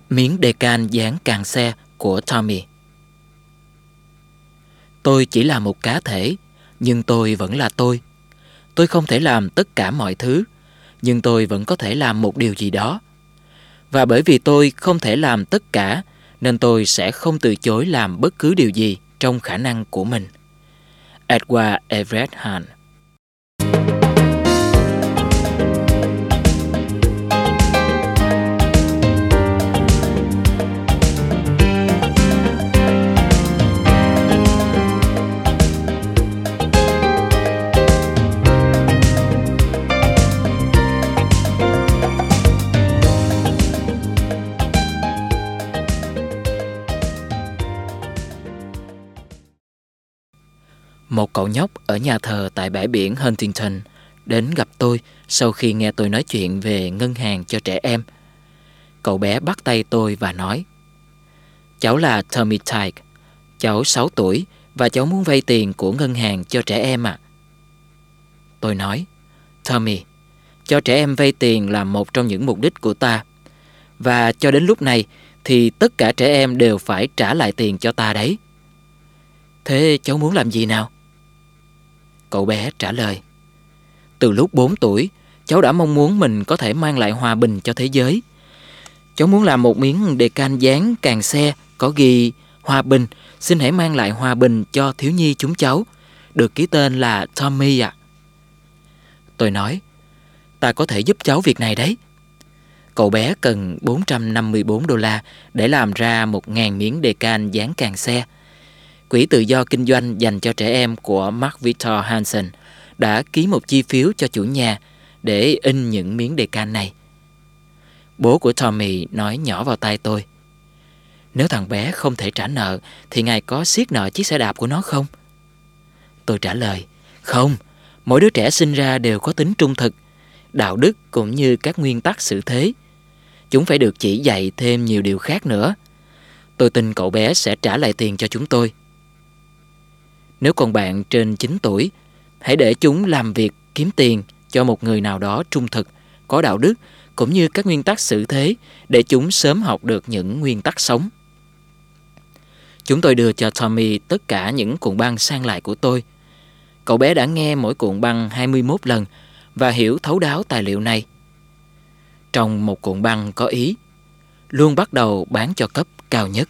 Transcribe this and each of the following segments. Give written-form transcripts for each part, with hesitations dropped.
Miếng đề can dán càng xe của Tommy. Tôi chỉ là một cá thể, nhưng tôi vẫn là tôi. Tôi không thể làm tất cả mọi thứ, nhưng tôi vẫn có thể làm một điều gì đó. Và bởi vì tôi không thể làm tất cả, nên tôi sẽ không từ chối làm bất cứ điều gì trong khả năng của mình. Edward Everett Hall. Một cậu nhóc ở nhà thờ tại bãi biển Huntington đến gặp tôi sau khi nghe tôi nói chuyện về ngân hàng cho trẻ em. Cậu bé bắt tay tôi và nói: "Cháu là Tommy Tighe, cháu 6 tuổi và cháu muốn vay tiền của ngân hàng cho trẻ em ạ." Tôi nói: "Tommy, cho trẻ em vay tiền là một trong những mục đích của ta. Và cho đến lúc này thì tất cả trẻ em đều phải trả lại tiền cho ta đấy. Thế cháu muốn làm gì nào?" Cậu bé trả lời: "Từ lúc 4 tuổi, cháu đã mong muốn mình có thể mang lại hòa bình cho thế giới. Cháu muốn làm một miếng đề can dán càng xe có ghi: Hòa bình, xin hãy mang lại hòa bình cho thiếu nhi chúng cháu, được ký tên là Tommy ạ." Tôi nói: "Ta có thể giúp cháu việc này đấy." Cậu bé cần $454 để làm ra 1.000 miếng đề can dán càng xe. Quỹ tự do kinh doanh dành cho trẻ em của Mark Victor Hansen đã ký một chi phiếu cho chủ nhà để in những miếng đề can này. Bố của Tommy nói nhỏ vào tai tôi: "Nếu thằng bé không thể trả nợ thì ngài có siết nợ chiếc xe đạp của nó không?" Tôi trả lời: "Không, mỗi đứa trẻ sinh ra đều có tính trung thực, đạo đức cũng như các nguyên tắc xử thế. Chúng phải được chỉ dạy thêm nhiều điều khác nữa. Tôi tin cậu bé sẽ trả lại tiền cho chúng tôi. Nếu con bạn trên 9 tuổi, hãy để chúng làm việc kiếm tiền cho một người nào đó trung thực, có đạo đức cũng như các nguyên tắc xử thế để chúng sớm học được những nguyên tắc sống." Chúng tôi đưa cho Tommy tất cả những cuộn băng sang lại của tôi. Cậu bé đã nghe mỗi cuộn băng 21 lần và hiểu thấu đáo tài liệu này. Trong một cuộn băng có ý: "Luôn bắt đầu bán cho cấp cao nhất."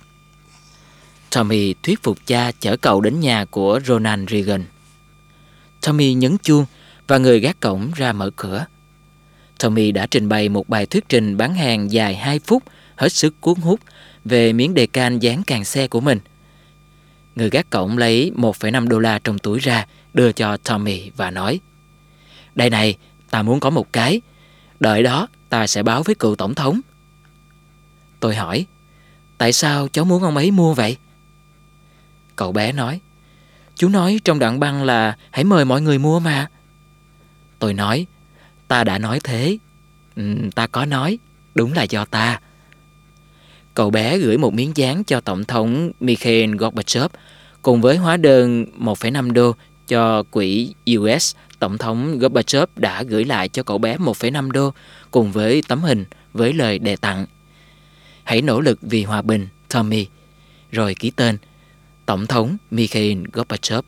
Tommy thuyết phục cha chở cậu đến nhà của Ronald Reagan. Tommy nhấn chuông và người gác cổng ra mở cửa. Tommy đã trình bày một bài thuyết trình bán hàng dài 2 phút hết sức cuốn hút về miếng đề can dán càng xe của mình. Người gác cổng lấy $1,5 trong túi ra đưa cho Tommy và nói: "Đây này, ta muốn có một cái. Đợi đó, ta sẽ báo với cựu tổng thống." Tôi hỏi: "Tại sao cháu muốn ông ấy mua vậy?" Cậu bé nói: "Chú nói trong đoạn băng là hãy mời mọi người mua mà." Tôi nói: "Ta đã nói thế." Ta có nói, đúng là do ta." Cậu bé gửi một miếng dán cho Tổng thống Mikhail Gorbachev cùng với hóa đơn $1,5 cho quỹ US. Tổng thống Gorbachev đã gửi lại cho cậu bé $1,5 cùng với tấm hình với lời đề tặng: "Hãy nỗ lực vì hòa bình, Tommy." Rồi ký tên: Tổng thống Mikhail Gorbachev.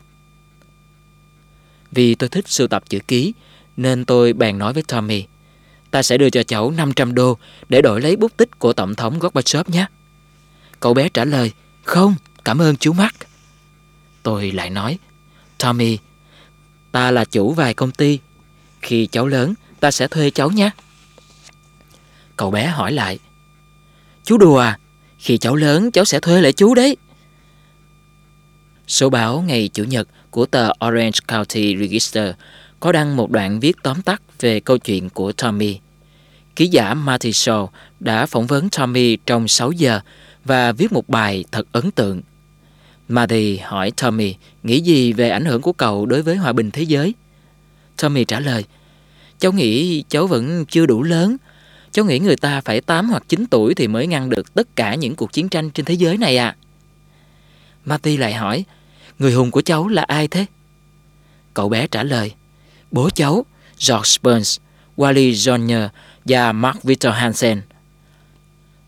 Vì tôi thích sưu tập chữ ký nên tôi bèn nói với Tommy: "Ta sẽ đưa cho cháu $500 để đổi lấy bút tích của Tổng thống Gorbachev nhé." Cậu bé trả lời: "Không, cảm ơn chú Mark." Tôi lại nói: "Tommy, ta là chủ vài công ty. Khi cháu lớn, ta sẽ thuê cháu nhé." Cậu bé hỏi lại: "Chú đùa à? Khi cháu lớn, cháu sẽ thuê lại chú đấy." Số báo ngày Chủ nhật của tờ Orange County Register có đăng một đoạn viết tóm tắt về câu chuyện của Tommy. Ký giả Marty Shaw đã phỏng vấn Tommy trong 6 giờ và viết một bài thật ấn tượng. Marty hỏi Tommy nghĩ gì về ảnh hưởng của cậu đối với hòa bình thế giới. Tommy trả lời: "Cháu nghĩ cháu vẫn chưa đủ lớn. Cháu nghĩ người ta phải 8 hoặc 9 tuổi thì mới ngăn được tất cả những cuộc chiến tranh trên thế giới này à." Marty lại hỏi: "Người hùng của cháu là ai thế?" Cậu bé trả lời: "Bố cháu, George Burns, Wally Jr. và Mark Victor Hansen."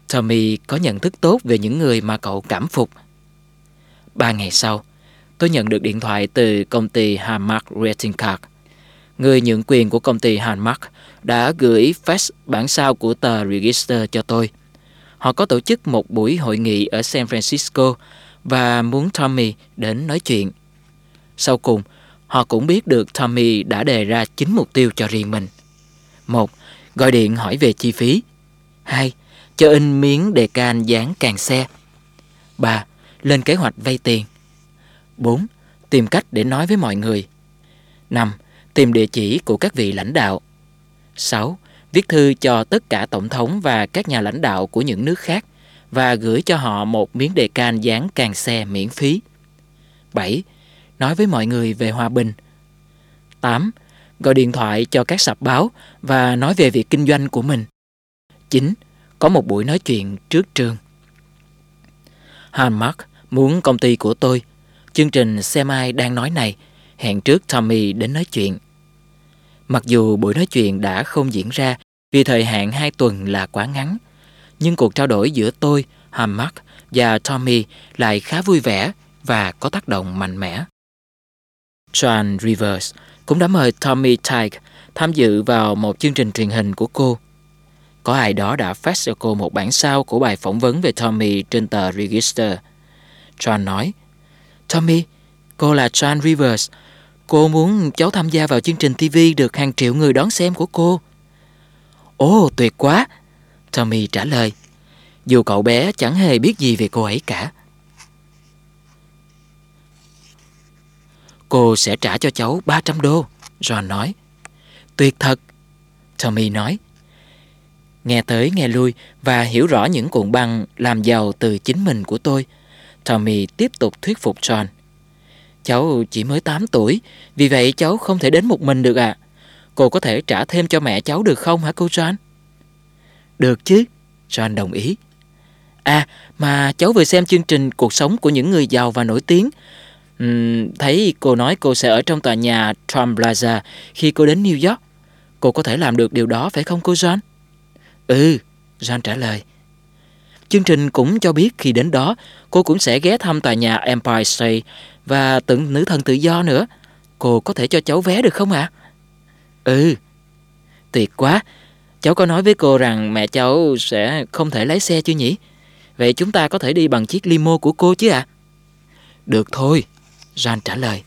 Tommy có nhận thức tốt về những người mà cậu cảm phục. 3 ngày sau, tôi nhận được điện thoại từ công ty Hallmark Greeting Card. Người nhượng quyền của công ty Hallmark đã gửi fax bản sao của tờ Register cho tôi. Họ có tổ chức một buổi hội nghị ở San Francisco và muốn Tommy đến nói chuyện. Sau cùng, họ cũng biết được Tommy đã đề ra 9 mục tiêu cho riêng mình. 1. Gọi điện hỏi về chi phí. 2. Cho in miếng đề can dán càng xe. 3. Lên kế hoạch vay tiền. 4. Tìm cách để nói với mọi người. 5. Tìm địa chỉ của các vị lãnh đạo. 6. Viết thư cho tất cả tổng thống và các nhà lãnh đạo của những nước khác và gửi cho họ một miếng đề can dán càng xe miễn phí. 7. Nói với mọi người về hòa bình. 8. Gọi điện thoại cho các sạp báo và nói về việc kinh doanh của mình. 9. Có một buổi nói chuyện trước trường. Hallmark muốn công ty của tôi, chương trình Xem Ai Đang Nói Này, hẹn trước Tommy đến nói chuyện. Mặc dù buổi nói chuyện đã không diễn ra vì thời hạn 2 tuần là quá ngắn, nhưng cuộc trao đổi giữa tôi, Hallmark và Tommy lại khá vui vẻ và có tác động mạnh mẽ. Joan Rivers cũng đã mời Tommy Tighe tham dự vào một chương trình truyền hình của cô. Có ai đó đã fax cho cô một bản sao của bài phỏng vấn về Tommy trên tờ Register. Joan nói, Tommy, cô là Joan Rivers. Cô muốn cháu tham gia vào chương trình TV được hàng triệu người đón xem của cô. Ồ, tuyệt quá, Tommy trả lời, dù cậu bé chẳng hề biết gì về cô ấy cả. Cô sẽ trả cho cháu $300, Joan nói. Tuyệt thật, Tommy nói. Nghe tới nghe lui và hiểu rõ những cuộn băng làm giàu từ chính mình của tôi, Tommy tiếp tục thuyết phục Joan. Cháu chỉ mới 8 tuổi, vì vậy cháu không thể đến một mình được ạ. Cô có thể trả thêm cho mẹ cháu được không hả cô Joan? Được chứ, Joan đồng ý. À, mà cháu vừa xem chương trình Cuộc Sống của Những Người Giàu và Nổi Tiếng. Thấy cô nói cô sẽ ở trong tòa nhà Trump Plaza khi cô đến New York. Cô có thể làm được điều đó phải không cô Joan? Ừ, Joan trả lời. Chương trình cũng cho biết khi đến đó, cô cũng sẽ ghé thăm tòa nhà Empire State và tượng nữ thần tự do nữa. Cô có thể cho cháu vé được không ạ? Ừ, tuyệt quá. Cháu có nói với cô rằng mẹ cháu sẽ không thể lái xe chứ nhỉ? Vậy chúng ta có thể đi bằng chiếc limo của cô chứ ạ? Được thôi, Joan trả lời.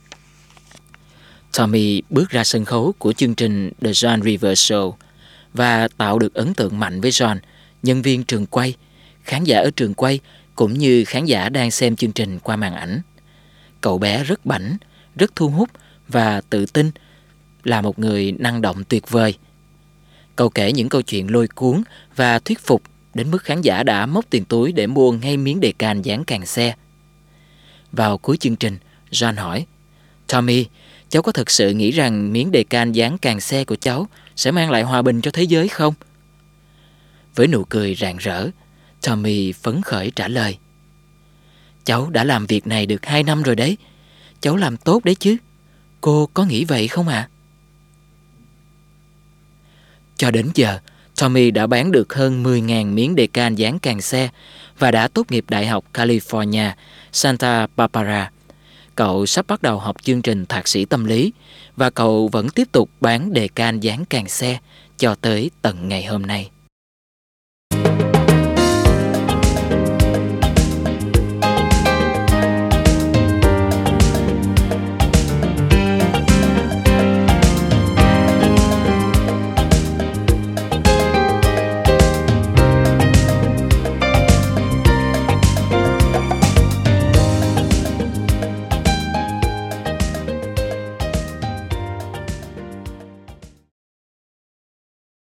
Tommy bước ra sân khấu của chương trình The Joan Rivers Show và tạo được ấn tượng mạnh với Joan, nhân viên trường quay, khán giả ở trường quay cũng như khán giả đang xem chương trình qua màn ảnh. Cậu bé rất bảnh, rất thu hút và tự tin, là một người năng động tuyệt vời. Cậu kể những câu chuyện lôi cuốn và thuyết phục đến mức khán giả đã móc tiền túi để mua ngay miếng đề can dán càng xe. Vào cuối chương trình, Joan hỏi, Tommy, cháu có thực sự nghĩ rằng miếng đề can dán càng xe của cháu sẽ mang lại hòa bình cho thế giới không? Với nụ cười rạng rỡ, Tommy phấn khởi trả lời, cháu đã làm việc này được 2 năm rồi đấy. Cháu làm tốt đấy chứ. Cô có nghĩ vậy không ạ? Cho đến giờ, Tommy đã bán được hơn 10.000 miếng đề can dán càng xe và đã tốt nghiệp Đại học California, Santa Barbara. Cậu sắp bắt đầu học chương trình thạc sĩ tâm lý và cậu vẫn tiếp tục bán đề can dán càng xe cho tới tận ngày hôm nay.